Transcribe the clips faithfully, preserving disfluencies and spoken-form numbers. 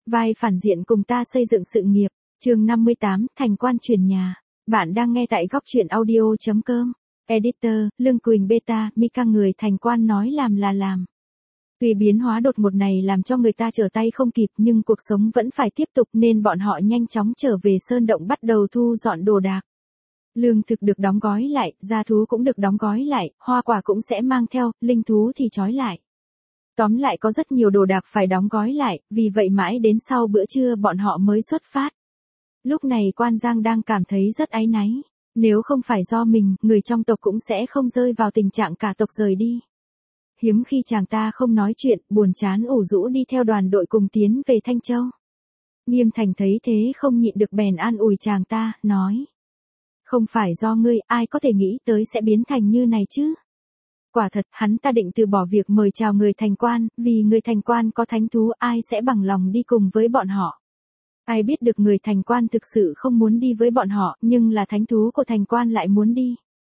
Vai phản diện cùng ta xây dựng sự nghiệp. Chương năm mươi tám, thành quan chuyển nhà. Bạn đang nghe tại góc truyện audio chấm com. Editor, Lương Quỳnh Beta, Mika. Người thành quan nói làm là làm. Tuy biến hóa đột ngột này làm cho người ta trở tay không kịp, nhưng cuộc sống vẫn phải tiếp tục nên bọn họ nhanh chóng trở về sơn động bắt đầu thu dọn đồ đạc. Lương thực được đóng gói lại, gia thú cũng được đóng gói lại, hoa quả cũng sẽ mang theo, linh thú thì trói lại. Tóm lại có rất nhiều đồ đạc phải đóng gói lại, vì vậy mãi đến sau bữa trưa bọn họ mới xuất phát. Lúc này Quan Giang đang cảm thấy rất áy náy. Nếu không phải do mình, người trong tộc cũng sẽ không rơi vào tình trạng cả tộc rời đi. Hiếm khi chàng ta không nói chuyện, buồn chán ủ rũ đi theo đoàn đội cùng tiến về Thanh Châu. Nghiêm Thành thấy thế không nhịn được bèn an ủi chàng ta, nói. Không phải do ngươi, ai có thể nghĩ tới sẽ biến thành như này chứ? Quả thật, hắn ta định từ bỏ việc mời chào người thành quan, vì người thành quan có thánh thú, ai sẽ bằng lòng đi cùng với bọn họ. Ai biết được người thành quan thực sự không muốn đi với bọn họ, nhưng là thánh thú của thành quan lại muốn đi.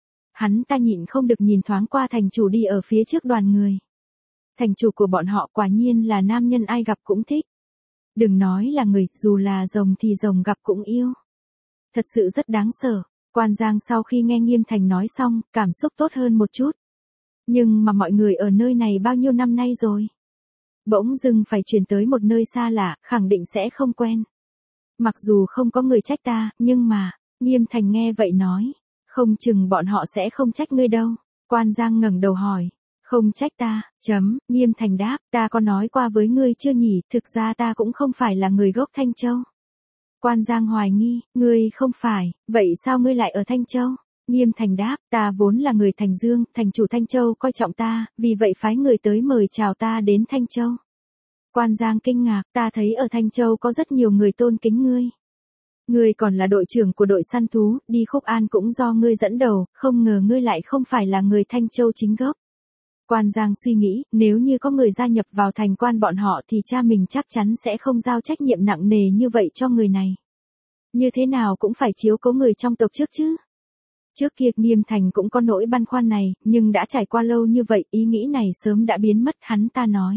Hắn ta nhịn không được nhìn thoáng qua thành chủ đi ở phía trước đoàn người. Thành chủ của bọn họ quả nhiên là nam nhân ai gặp cũng thích. Đừng nói là người, dù là rồng thì rồng gặp cũng yêu. Thật sự rất đáng sợ. Quan Giang sau khi nghe Nghiêm Thành nói xong, cảm xúc tốt hơn một chút. Nhưng mà mọi người ở nơi này bao nhiêu năm nay rồi? Bỗng dưng phải chuyển tới một nơi xa lạ, khẳng định sẽ không quen. Mặc dù không có người trách ta, nhưng mà, Nghiêm Thành nghe vậy nói, không chừng bọn họ sẽ không trách ngươi đâu. Quan Giang ngẩng đầu hỏi, không trách ta, chấm, Nghiêm Thành đáp, ta có nói qua với ngươi chưa nhỉ, thực ra ta cũng không phải là người gốc Thanh Châu. Quan Giang hoài nghi, ngươi không phải, vậy sao ngươi lại ở Thanh Châu? Nghiêm Thành đáp, ta vốn là người Thành Dương, thành chủ Thanh Châu coi trọng ta, vì vậy phái người tới mời chào ta đến Thanh Châu. Quan Giang kinh ngạc, ta thấy ở Thanh Châu có rất nhiều người tôn kính ngươi. Ngươi còn là đội trưởng của đội săn thú, đi Khúc An cũng do ngươi dẫn đầu, không ngờ ngươi lại không phải là người Thanh Châu chính gốc. Quan Giang suy nghĩ, nếu như có người gia nhập vào thành quan bọn họ thì cha mình chắc chắn sẽ không giao trách nhiệm nặng nề như vậy cho người này. Như thế nào cũng phải chiếu cố người trong tộc trước chứ. Trước kia Nghiêm Thành cũng có nỗi băn khoăn này, nhưng đã trải qua lâu như vậy, ý nghĩ này sớm đã biến mất, hắn ta nói.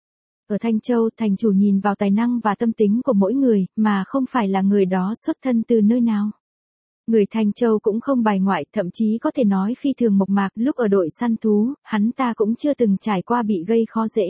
Ở Thanh Châu, thành chủ nhìn vào tài năng và tâm tính của mỗi người, mà không phải là người đó xuất thân từ nơi nào. Người Thanh Châu cũng không bài ngoại, thậm chí có thể nói phi thường mộc mạc, lúc ở đội săn thú, hắn ta cũng chưa từng trải qua bị gây khó dễ.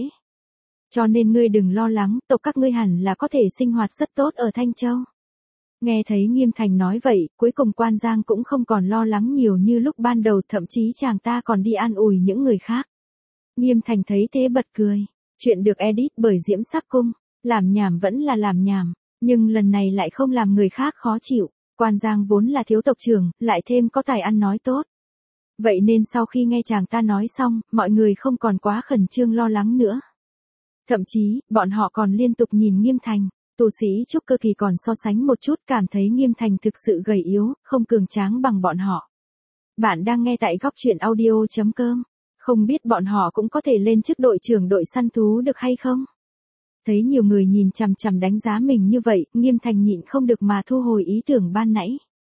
Cho nên ngươi đừng lo lắng, tộc các ngươi hẳn là có thể sinh hoạt rất tốt ở Thanh Châu. Nghe thấy Nghiêm Thành nói vậy, cuối cùng Quan Giang cũng không còn lo lắng nhiều như lúc ban đầu, thậm chí chàng ta còn đi an ủi những người khác. Nghiêm Thành thấy thế bật cười. Chuyện được edit bởi Diễm Sắc Cung. Làm nhảm vẫn là làm nhảm, nhưng lần này lại không làm người khác khó chịu. Quan Giang vốn là thiếu tộc trưởng, lại thêm có tài ăn nói tốt. Vậy nên sau khi nghe chàng ta nói xong, mọi người không còn quá khẩn trương lo lắng nữa. Thậm chí, bọn họ còn liên tục nhìn Nghiêm Thành. Tu sĩ trúc cơ kỳ còn so sánh một chút, cảm thấy Nghiêm Thành thực sự gầy yếu, không cường tráng bằng bọn họ. Bạn đang nghe tại góc truyện audio chấm com. Không biết bọn họ cũng có thể lên chức đội trưởng đội săn thú được hay không? Thấy nhiều người nhìn chằm chằm đánh giá mình như vậy, Nghiêm Thành nhịn không được mà thu hồi ý tưởng ban nãy.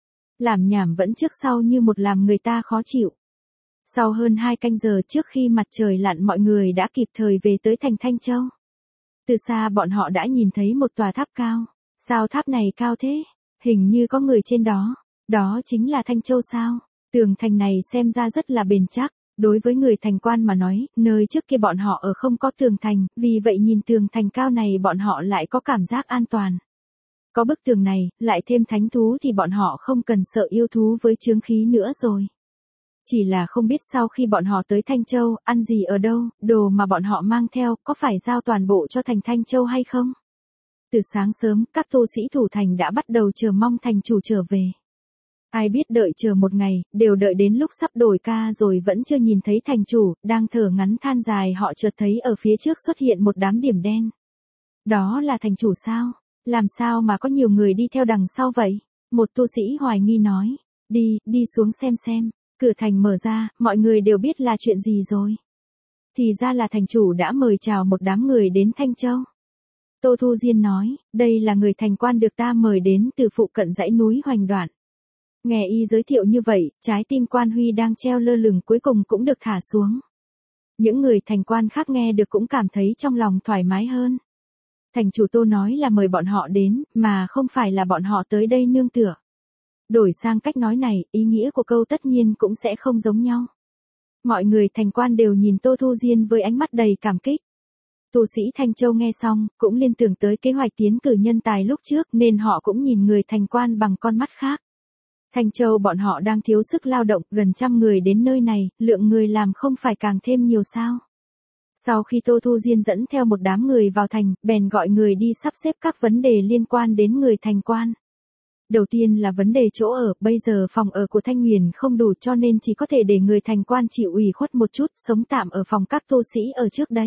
Làm nhảm vẫn trước sau như một làm người ta khó chịu. Sau hơn hai canh giờ trước khi mặt trời lặn, mọi người đã kịp thời về tới thành Thanh Châu. Từ xa bọn họ đã nhìn thấy một tòa tháp cao. Sao tháp này cao thế? Hình như có người trên đó. Đó chính là Thanh Châu sao? Tường thành này xem ra rất là bền chắc. Đối với người thành quan mà nói, nơi trước kia bọn họ ở không có tường thành, vì vậy nhìn tường thành cao này bọn họ lại có cảm giác an toàn. Có bức tường này, lại thêm thánh thú thì bọn họ không cần sợ yêu thú với chướng khí nữa rồi. Chỉ là không biết sau khi bọn họ tới Thanh Châu, ăn gì ở đâu, đồ mà bọn họ mang theo, có phải giao toàn bộ cho thành Thanh Châu hay không? Từ sáng sớm, các tu sĩ thủ thành đã bắt đầu chờ mong thành chủ trở về. Ai biết đợi chờ một ngày, đều đợi đến lúc sắp đổi ca rồi vẫn chưa nhìn thấy thành chủ, đang thở ngắn than dài họ chợt thấy ở phía trước xuất hiện một đám điểm đen. Đó là thành chủ sao? Làm sao mà có nhiều người đi theo đằng sau vậy? Một tu sĩ hoài nghi nói, đi, đi xuống xem xem, cửa thành mở ra, mọi người đều biết là chuyện gì rồi. Thì ra là thành chủ đã mời chào một đám người đến Thanh Châu. Tô Thu Diên nói, đây là người thành quan được ta mời đến từ phụ cận dãy núi Hoành Đoạn. Nghe y giới thiệu như vậy, trái tim Quan Huy đang treo lơ lửng cuối cùng cũng được thả xuống. Những người thành quan khác nghe được cũng cảm thấy trong lòng thoải mái hơn. Thành chủ Tô nói là mời bọn họ đến, mà không phải là bọn họ tới đây nương tựa. Đổi sang cách nói này, ý nghĩa của câu tất nhiên cũng sẽ không giống nhau. Mọi người thành quan đều nhìn Tô Thu Diên với ánh mắt đầy cảm kích. Tu sĩ Thanh Châu nghe xong, cũng liên tưởng tới kế hoạch tiến cử nhân tài lúc trước nên họ cũng nhìn người thành quan bằng con mắt khác. Thanh Châu bọn họ đang thiếu sức lao động, gần trăm người đến nơi này, lượng người làm không phải càng thêm nhiều sao. Sau khi Tô Thu Diên dẫn theo một đám người vào thành, bèn gọi người đi sắp xếp các vấn đề liên quan đến người thành quan. Đầu tiên là vấn đề chỗ ở, bây giờ phòng ở của Thanh Huyền không đủ cho nên chỉ có thể để người thành quan chịu ủy khuất một chút, sống tạm ở phòng các tu sĩ ở trước đây.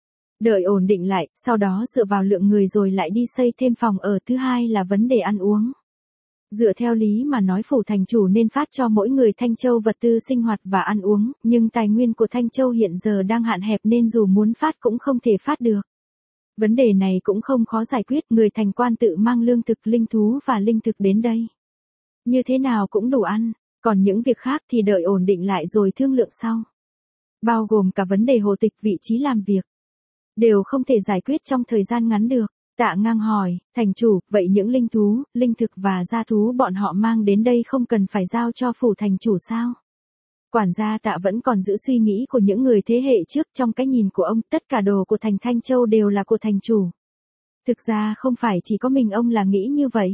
Đợi ổn định lại, sau đó dựa vào lượng người rồi lại đi xây thêm phòng ở. Thứ hai là vấn đề ăn uống. Dựa theo lý mà nói phủ thành chủ nên phát cho mỗi người Thanh Châu vật tư sinh hoạt và ăn uống, nhưng tài nguyên của Thanh Châu hiện giờ đang hạn hẹp nên dù muốn phát cũng không thể phát được. Vấn đề này cũng không khó giải quyết, người thành quan tự mang lương thực, linh thú và linh thực đến đây. Như thế nào cũng đủ ăn, còn những việc khác thì đợi ổn định lại rồi thương lượng sau. Bao gồm cả vấn đề hộ tịch vị trí làm việc. Đều không thể giải quyết trong thời gian ngắn được. Tạ Ngang hỏi, thành chủ, vậy những linh thú, linh thực và gia thú bọn họ mang đến đây không cần phải giao cho phủ thành chủ sao? Quản gia Tạ vẫn còn giữ suy nghĩ của những người thế hệ trước, trong cái nhìn của ông, tất cả đồ của thành Thanh Châu đều là của thành chủ. Thực ra không phải chỉ có mình ông là nghĩ như vậy.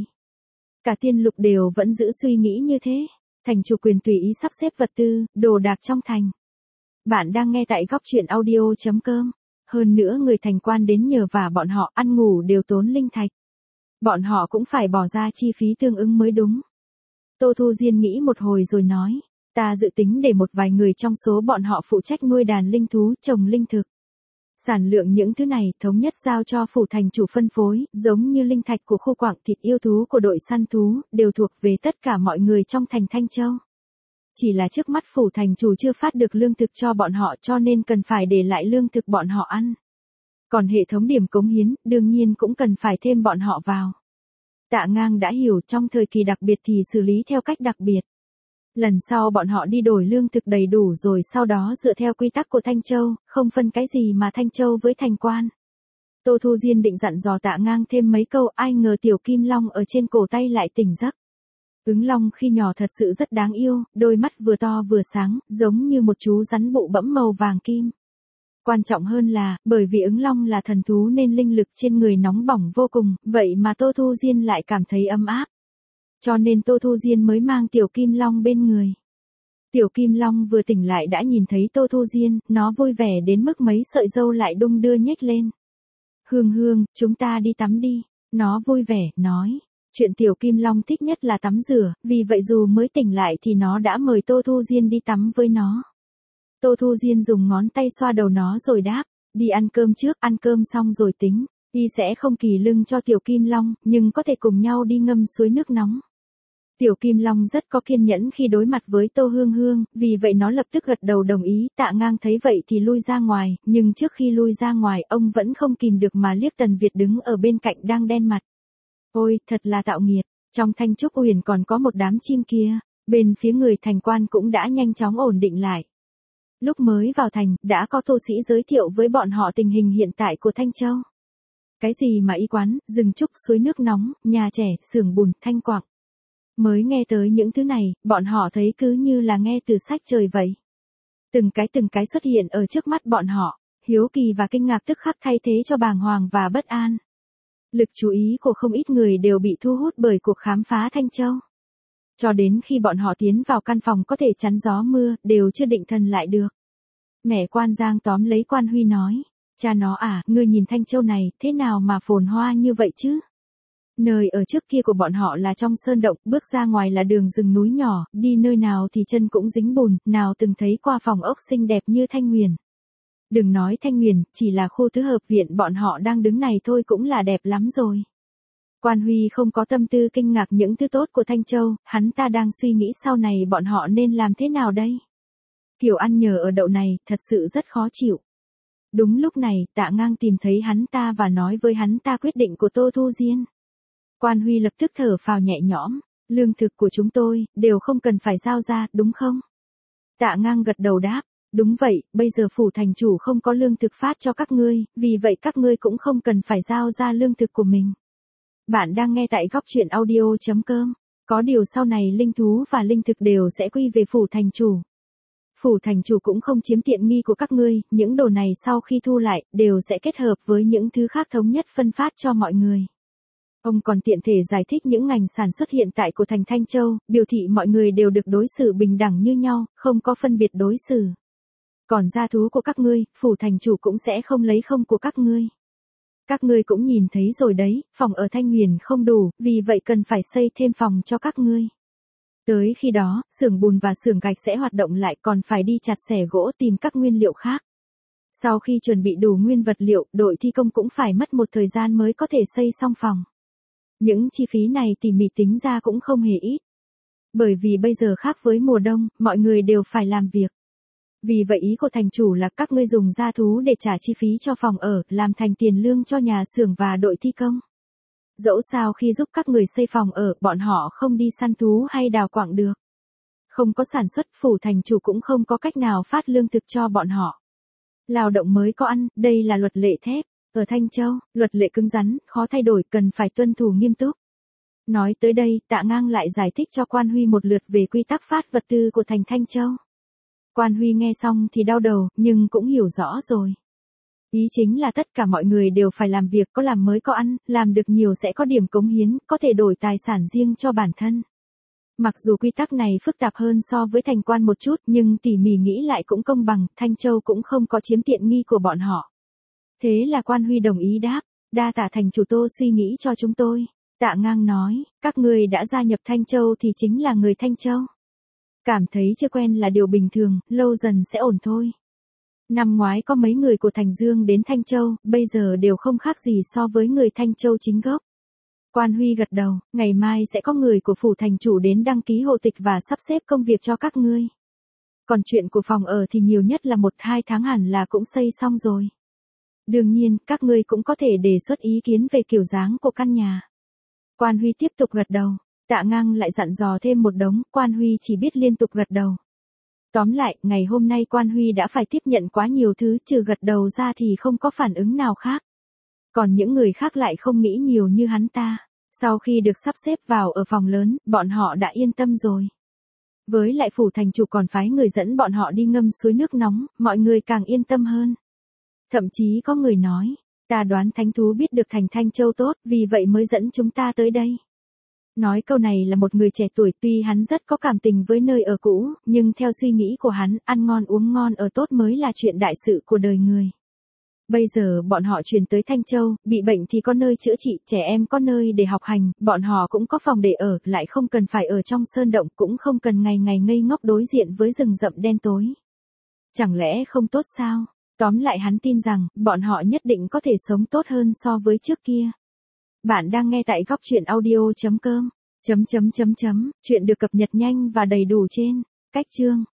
Cả Tiên Lục đều vẫn giữ suy nghĩ như thế. Thành chủ quyền tùy ý sắp xếp vật tư, đồ đạc trong thành. Bạn đang nghe tại góc truyện audio chấm com. Hơn nữa người thành quan đến nhờ và bọn họ ăn ngủ đều tốn linh thạch. Bọn họ cũng phải bỏ ra chi phí tương ứng mới đúng. Tô Thu Diên nghĩ một hồi rồi nói, ta dự tính để một vài người trong số bọn họ phụ trách nuôi đàn linh thú, trồng linh thực. Sản lượng những thứ này thống nhất giao cho phủ thành chủ phân phối, giống như linh thạch của khu quảng thịt yêu thú của đội săn thú, đều thuộc về tất cả mọi người trong thành Thanh Châu. Chỉ là trước mắt phủ thành chủ chưa phát được lương thực cho bọn họ cho nên cần phải để lại lương thực bọn họ ăn. Còn hệ thống điểm cống hiến, đương nhiên cũng cần phải thêm bọn họ vào. Tạ Ngang đã hiểu, trong thời kỳ đặc biệt thì xử lý theo cách đặc biệt. Lần sau bọn họ đi đổi lương thực đầy đủ rồi sau đó dựa theo quy tắc của Thanh Châu, không phân cái gì mà Thanh Châu với thành quan. Tô Thu Diên định dặn dò Tạ Ngang thêm mấy câu, ai ngờ tiểu kim long ở trên cổ tay lại tỉnh giấc. Ứng long khi nhỏ thật sự rất đáng yêu, đôi mắt vừa to vừa sáng, giống như một chú rắn bụ bẫm màu vàng kim. Quan trọng hơn là, bởi vì ứng long là thần thú nên linh lực trên người nóng bỏng vô cùng, vậy mà Tô Thu Diên lại cảm thấy ấm áp. Cho nên Tô Thu Diên mới mang tiểu kim long bên người. Tiểu kim long vừa tỉnh lại đã nhìn thấy Tô Thu Diên, nó vui vẻ đến mức mấy sợi râu lại đung đưa nhếch lên. Hương Hương, chúng ta đi tắm đi. Nó vui vẻ, nói. Chuyện tiểu kim long thích nhất là tắm rửa, vì vậy dù mới tỉnh lại thì nó đã mời Tô Thu Diên đi tắm với nó. Tô Thu Diên dùng ngón tay xoa đầu nó rồi đáp, đi ăn cơm trước, ăn cơm xong rồi tính. Y sẽ không kỳ lưng cho tiểu kim long, nhưng có thể cùng nhau đi ngâm suối nước nóng. Tiểu kim long rất có kiên nhẫn khi đối mặt với Tô Hương Hương, vì vậy nó lập tức gật đầu đồng ý. Tạ Ngang thấy vậy thì lui ra ngoài, nhưng trước khi lui ra ngoài ông vẫn không kìm được mà liếc Tần Việt đứng ở bên cạnh đang đen mặt. Ôi, thật là tạo nghiệt, trong Thanh Trúc Huyền còn có một đám chim kia, bên phía người thành quan cũng đã nhanh chóng ổn định lại. Lúc mới vào thành, đã có tu sĩ giới thiệu với bọn họ tình hình hiện tại của Thanh Châu. Cái gì mà y quán, rừng trúc, suối nước nóng, nhà trẻ, xưởng bùn, thanh quạng. Mới nghe tới những thứ này, bọn họ thấy cứ như là nghe từ sách trời vậy. Từng cái từng cái xuất hiện ở trước mắt bọn họ, hiếu kỳ và kinh ngạc tức khắc thay thế cho bàng hoàng và bất an. Lực chú ý của không ít người đều bị thu hút bởi cuộc khám phá Thanh Châu. Cho đến khi bọn họ tiến vào căn phòng có thể chắn gió mưa, đều chưa định thần lại được. Mẹ quan Giang tóm lấy Quan Huy nói, cha nó à, ngươi nhìn Thanh Châu này, thế nào mà phồn hoa như vậy chứ? Nơi ở trước kia của bọn họ là trong sơn động, bước ra ngoài là đường rừng núi nhỏ, đi nơi nào thì chân cũng dính bùn, nào từng thấy qua phòng ốc xinh đẹp như Thanh Huyền. Đừng nói Thanh Huyền, chỉ là khu tứ hợp viện bọn họ đang đứng này thôi cũng là đẹp lắm rồi. Quan Huy không có tâm tư kinh ngạc những thứ tốt của Thanh Châu, hắn ta đang suy nghĩ sau này bọn họ nên làm thế nào đây? Kiểu ăn nhờ ở đậu này, thật sự rất khó chịu. Đúng lúc này, Tạ Ngang tìm thấy hắn ta và nói với hắn ta quyết định của Tô Thu Diên. Quan Huy lập tức thở phào nhẹ nhõm, lương thực của chúng tôi, đều không cần phải giao ra, đúng không? Tạ Ngang gật đầu đáp, Đúng vậy, bây giờ phủ thành chủ không có lương thực phát cho các ngươi, vì vậy các ngươi cũng không cần phải giao ra lương thực của mình. Bạn đang nghe tại góc truyện audio.com. Có điều sau này linh thú và linh thực đều sẽ quy về phủ thành chủ. Phủ thành chủ cũng không chiếm tiện nghi của các ngươi, những đồ này sau khi thu lại, đều sẽ kết hợp với những thứ khác thống nhất phân phát cho mọi người. Ông còn tiện thể giải thích những ngành sản xuất hiện tại của thành Thanh Châu, biểu thị mọi người đều được đối xử bình đẳng như nhau, không có phân biệt đối xử. Còn gia thú của các ngươi, phủ thành chủ cũng sẽ không lấy không của các ngươi. Các ngươi cũng nhìn thấy rồi đấy, phòng ở Thanh Huyền không đủ, vì vậy cần phải xây thêm phòng cho các ngươi. Tới khi đó, xưởng bùn và xưởng gạch sẽ hoạt động lại, còn phải đi chặt xẻ gỗ tìm các nguyên liệu khác. Sau khi chuẩn bị đủ nguyên vật liệu, đội thi công cũng phải mất một thời gian mới có thể xây xong phòng. Những chi phí này tỉ mỉ tính ra cũng không hề ít. Bởi vì bây giờ khác với mùa đông, mọi người đều phải làm việc. Vì vậy ý của thành chủ là các ngươi dùng gia thú để trả chi phí cho phòng ở, làm thành tiền lương cho nhà xưởng và đội thi công. Dẫu sao khi giúp các người xây phòng ở, bọn họ không đi săn thú hay đào quặng được. Không có sản xuất, phủ thành chủ cũng không có cách nào phát lương thực cho bọn họ. Lao động mới có ăn, đây là luật lệ thép. Ở Thanh Châu, luật lệ cứng rắn, khó thay đổi, cần phải tuân thủ nghiêm túc. Nói tới đây, Tạ Ngang lại giải thích cho Quan Huy một lượt về quy tắc phát vật tư của thành Thanh Châu. Quan Huy nghe xong thì đau đầu, nhưng cũng hiểu rõ rồi. Ý chính là tất cả mọi người đều phải làm việc, có làm mới có ăn, làm được nhiều sẽ có điểm cống hiến, có thể đổi tài sản riêng cho bản thân. Mặc dù quy tắc này phức tạp hơn so với thành quan một chút, nhưng tỉ mỉ nghĩ lại cũng công bằng, Thanh Châu cũng không có chiếm tiện nghi của bọn họ. Thế là Quan Huy đồng ý đáp, đa tạ thành chủ Tô suy nghĩ cho chúng tôi. Tạ Ngang nói, các người đã gia nhập Thanh Châu thì chính là người Thanh Châu. Cảm thấy chưa quen là điều bình thường, lâu dần sẽ ổn thôi. Năm ngoái có mấy người của Thành Dương đến Thanh Châu, bây giờ đều không khác gì so với người Thanh Châu chính gốc. Quan Huy gật đầu, ngày mai sẽ có người của phủ thành chủ đến đăng ký hộ tịch và sắp xếp công việc cho các ngươi. Còn chuyện của phòng ở thì nhiều nhất là một hai tháng hẳn là cũng xây xong rồi. Đương nhiên, các ngươi cũng có thể đề xuất ý kiến về kiểu dáng của căn nhà. Quan Huy tiếp tục gật đầu. Tạ Ngang lại dặn dò thêm một đống, Quan Huy chỉ biết liên tục gật đầu. Tóm lại, ngày hôm nay Quan Huy đã phải tiếp nhận quá nhiều thứ, trừ gật đầu ra thì không có phản ứng nào khác. Còn những người khác lại không nghĩ nhiều như hắn ta. Sau khi được sắp xếp vào ở phòng lớn, bọn họ đã yên tâm rồi. Với lại phủ thành chủ còn phái người dẫn bọn họ đi ngâm suối nước nóng, mọi người càng yên tâm hơn. Thậm chí có người nói, ta đoán thánh thú biết được thành Thanh Châu tốt, vì vậy mới dẫn chúng ta tới đây. Nói câu này là một người trẻ tuổi, tuy hắn rất có cảm tình với nơi ở cũ, nhưng theo suy nghĩ của hắn, ăn ngon uống ngon ở tốt mới là chuyện đại sự của đời người. Bây giờ bọn họ chuyển tới Thanh Châu, bị bệnh thì có nơi chữa trị, trẻ em có nơi để học hành, bọn họ cũng có phòng để ở, lại không cần phải ở trong sơn động, cũng không cần ngày ngày ngây ngốc đối diện với rừng rậm đen tối. Chẳng lẽ không tốt sao? Tóm lại hắn tin rằng, bọn họ nhất định có thể sống tốt hơn so với trước kia. Bạn đang nghe tại góc truyện audio.com. Chấm chấm chấm chấm, chuyện được cập nhật nhanh và đầy đủ trên cách chương.